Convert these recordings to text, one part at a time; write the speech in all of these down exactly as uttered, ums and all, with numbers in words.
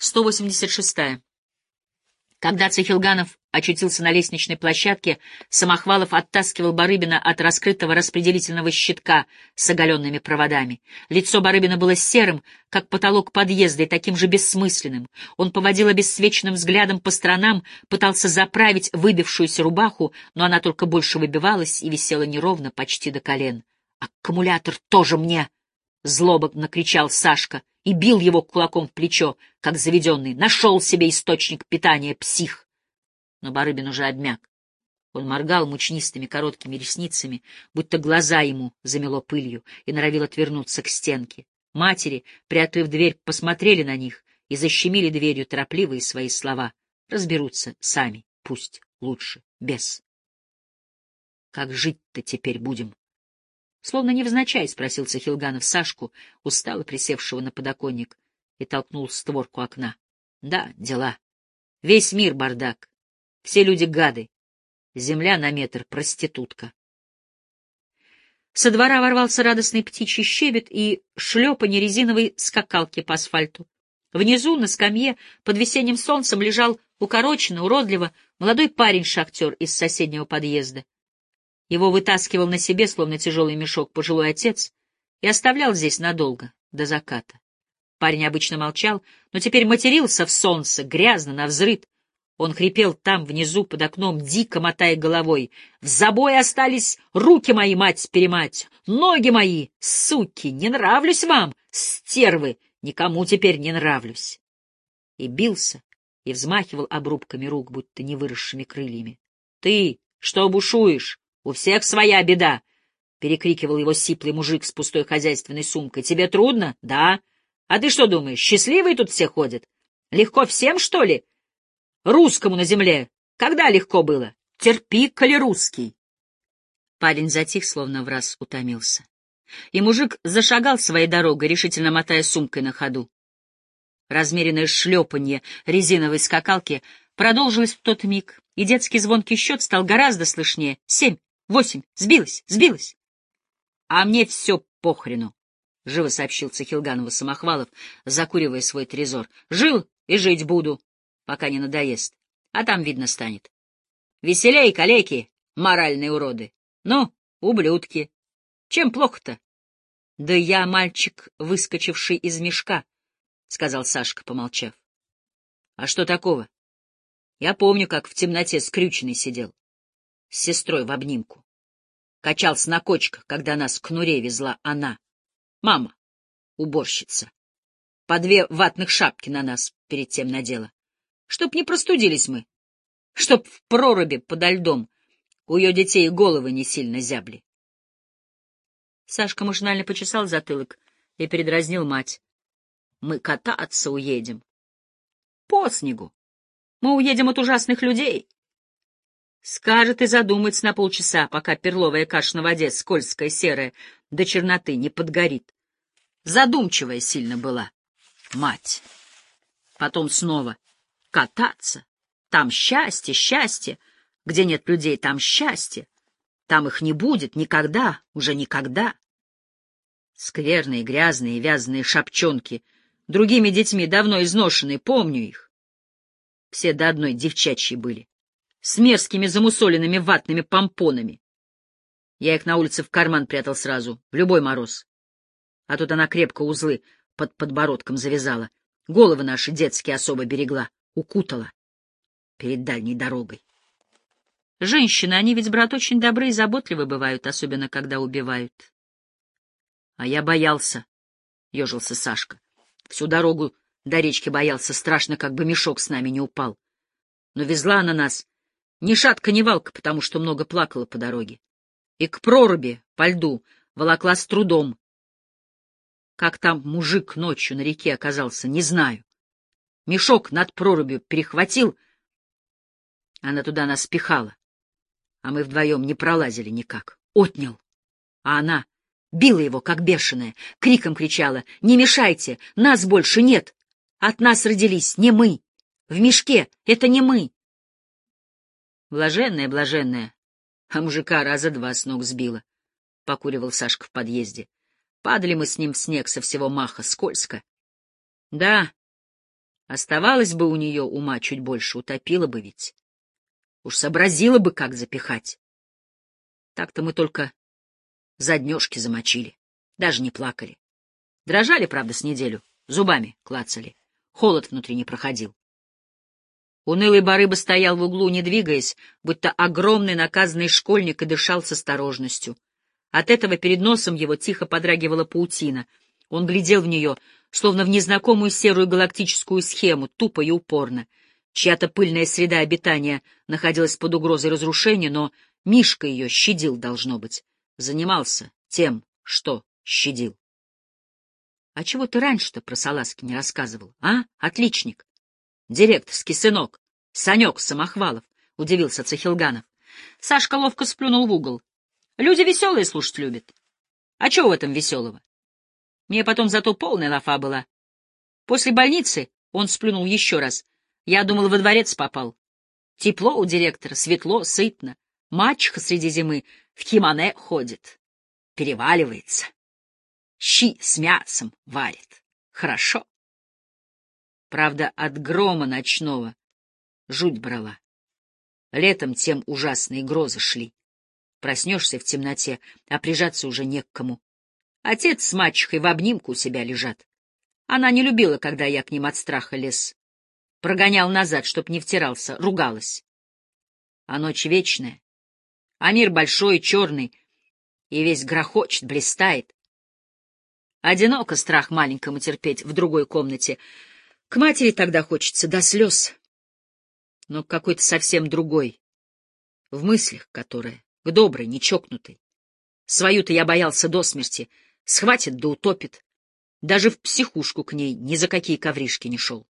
сто восемьдесят шестая. Когда Цехилганов очутился на лестничной площадке, Самохвалов оттаскивал Барыбина от раскрытого распределительного щитка с оголенными проводами. Лицо Барыбина было серым, как потолок подъезда, и таким же бессмысленным. Он поводил обесцвеченным взглядом по сторонам, пытался заправить выбившуюся рубаху, но она только больше выбивалась и висела неровно, почти до колен. «Аккумулятор тоже мне!» — злобно кричал Сашка и бил его кулаком в плечо, как заведенный. Нашел себе источник питания, псих. Но Барыбин уже обмяк. Он моргал мучнистыми короткими ресницами, будто глаза ему замело пылью, и норовил отвернуться к стенке. Матери, приоткрыв дверь, посмотрели на них и защемили дверью торопливые свои слова. Разберутся сами, пусть лучше, без. Как жить-то теперь будем? Словно невзначай спросил Цехилганов Сашку, устало присевшего на подоконник, и толкнул створку окна. Да, дела. Весь мир бардак. Все люди гады. Земля на метр — проститутка. Со двора ворвался радостный птичий щебет и шлепанье резиновой скакалки по асфальту. Внизу, на скамье, под весенним солнцем лежал укороченно, уродливо молодой парень-шахтер из соседнего подъезда. Его вытаскивал на себе, словно тяжелый мешок, пожилой отец и оставлял здесь надолго, до заката. Парень обычно молчал, но теперь матерился в солнце, грязно, навзрыд. Он хрипел там, внизу, под окном, дико мотая головой. «В забой остались руки мои, мать-перемать! Ноги мои, суки! Не нравлюсь вам, стервы! Никому теперь не нравлюсь!» И бился, и взмахивал обрубками рук, будто невыросшими крыльями. «Ты что бушуешь? У всех своя беда!» — перекрикивал его сиплый мужик с пустой хозяйственной сумкой. «Тебе трудно? Да? А ты что думаешь, счастливые тут все ходят? Легко всем, что ли? Русскому на земле когда легко было? Терпи, коли русский!» Парень затих, словно враз утомился. И мужик зашагал своей дорогой, решительно мотая сумкой на ходу. Размеренное шлепанье резиновой скакалки продолжилось в тот миг, и детский звонкий счет стал гораздо слышнее. Семь. Восемь. Сбилась, сбилась. — А мне все похрену, — живо сообщил Цехилганову Самохвалов, закуривая свой трезор. — Жил и жить буду, пока не надоест. А там видно станет. Веселей, калеки, моральные уроды. Ну, ублюдки. Чем плохо-то? — Да я мальчик, выскочивший из мешка, — сказал Сашка, помолчав. — А что такого? Я помню, как в темноте скрюченный сидел. С сестрой в обнимку. Качался на кочках, когда нас к Нуре везла она. Мама, уборщица. По две ватных шапки на нас перед тем надела. Чтоб не простудились мы. Чтоб в проруби подо льдом у ее детей головы не сильно зябли. Сашка машинально почесал затылок и передразнил мать. Мы кататься уедем. По снегу. Мы уедем от ужасных людей. Скажет и задумается на полчаса, пока перловая каша на воде, скользкая, серая, до черноты не подгорит. Задумчивая сильно была мать. Потом снова кататься. Там счастье, счастье. Где нет людей, там счастье. Там их не будет никогда, уже никогда. Скверные, грязные, вязаные шапчонки, другими детьми давно изношенные, помню их. Все до одной девчачьи были. С мерзкими замусоленными ватными помпонами. Я их на улице в карман прятал сразу, в любой мороз. А тут она крепко узлы под подбородком завязала, головы наши детские особо берегла, укутала перед дальней дорогой. Женщины, они ведь, брат, очень добры и заботливы бывают, особенно когда убивают. А я боялся, — ежился Сашка. Всю дорогу до речки боялся, страшно, как бы мешок с нами не упал. Но везла она нас ни шатка, ни валка, потому что много плакала по дороге. И к проруби, по льду, волокла с трудом. Как там мужик ночью на реке оказался, не знаю. Мешок над прорубью перехватил, она туда нас пихала, а мы вдвоем не пролазили никак. Отнял. А она била его, как бешеная, криком кричала: «Не мешайте! Нас больше нет! От нас родились не мы! В мешке это не мы!» Блаженная, блаженная, а мужика раза два с ног сбила, — покуривал Сашка в подъезде. Падали мы с ним в снег со всего маха, скользко. Да, Оставалось бы у нее ума чуть больше, утопила бы ведь. Уж сообразила бы, как запихать. Так-то мы только заднежки замочили, даже не плакали. Дрожали, правда, с неделю, зубами клацали. Холод внутри не проходил. Унылый барыба стоял в углу, не двигаясь, будто огромный наказанный школьник, и дышал с осторожностью. От этого перед носом его тихо подрагивала паутина. Он глядел в нее, словно в незнакомую серую галактическую схему, тупо и упорно. Чья-то пыльная среда обитания находилась под угрозой разрушения, но Мишка ее щадил, должно быть. Занимался тем, что щадил. — А чего ты раньше-то про салазки не рассказывал, а, отличник? — Директорский сынок, Санек Самохвалов, — удивился Цахилганов. Сашка ловко сплюнул в угол. — Люди веселые слушать любят. А чего в этом веселого? Мне потом зато полная лафа была. После больницы он сплюнул еще раз. Я думал, во дворец попал. Тепло у директора, светло, сытно. Мачеха среди зимы в кимоне ходит. Переваливается. Щи с мясом варит. Хорошо. Правда, от грома ночного жуть брала. Летом тем ужасные грозы шли. Проснешься в темноте, а прижаться уже не к кому. Отец с мачехой в обнимку у себя лежат. Она не любила, когда я к ним от страха лез. Прогонял назад, чтоб не втирался, ругалась. А ночь вечная, а мир большой и черный, и весь грохочет, блистает. Одиноко страх маленькому терпеть в другой комнате. К матери тогда хочется до слез, но какой-то совсем другой, в мыслях которая, к доброй, не чокнутой. Свою-то я боялся до смерти, схватит да утопит. Даже в психушку к ней ни за какие ковришки не шел.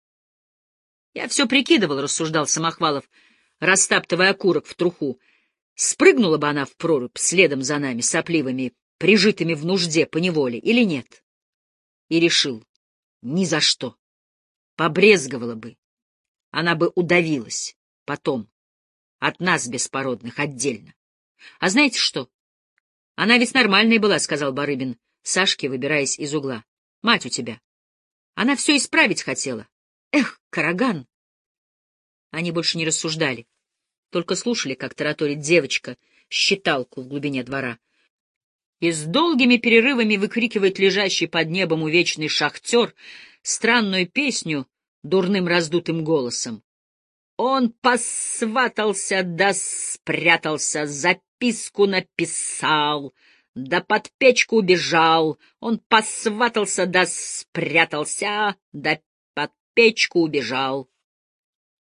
Я все прикидывал, — рассуждал Самохвалов, растаптывая окурок в труху. Спрыгнула бы она в прорубь следом за нами, сопливыми, прижитыми в нужде поневоле, или нет? И решил, ни за что. Побрезговала бы. Она бы удавилась потом, от нас беспородных отдельно. А знаете что? Она ведь нормальная была, — сказал Барыбин Сашке, выбираясь из угла. Мать у тебя. Она все исправить хотела. Эх, Караган! Они больше не рассуждали, только слушали, как тараторит девочка считалку в глубине двора. И с долгими перерывами выкрикивает лежащий под небом увечный шахтер странную песню дурным раздутым голосом. Он посватался да спрятался, записку написал, да под печку убежал. Он посватался да спрятался, да под печку убежал.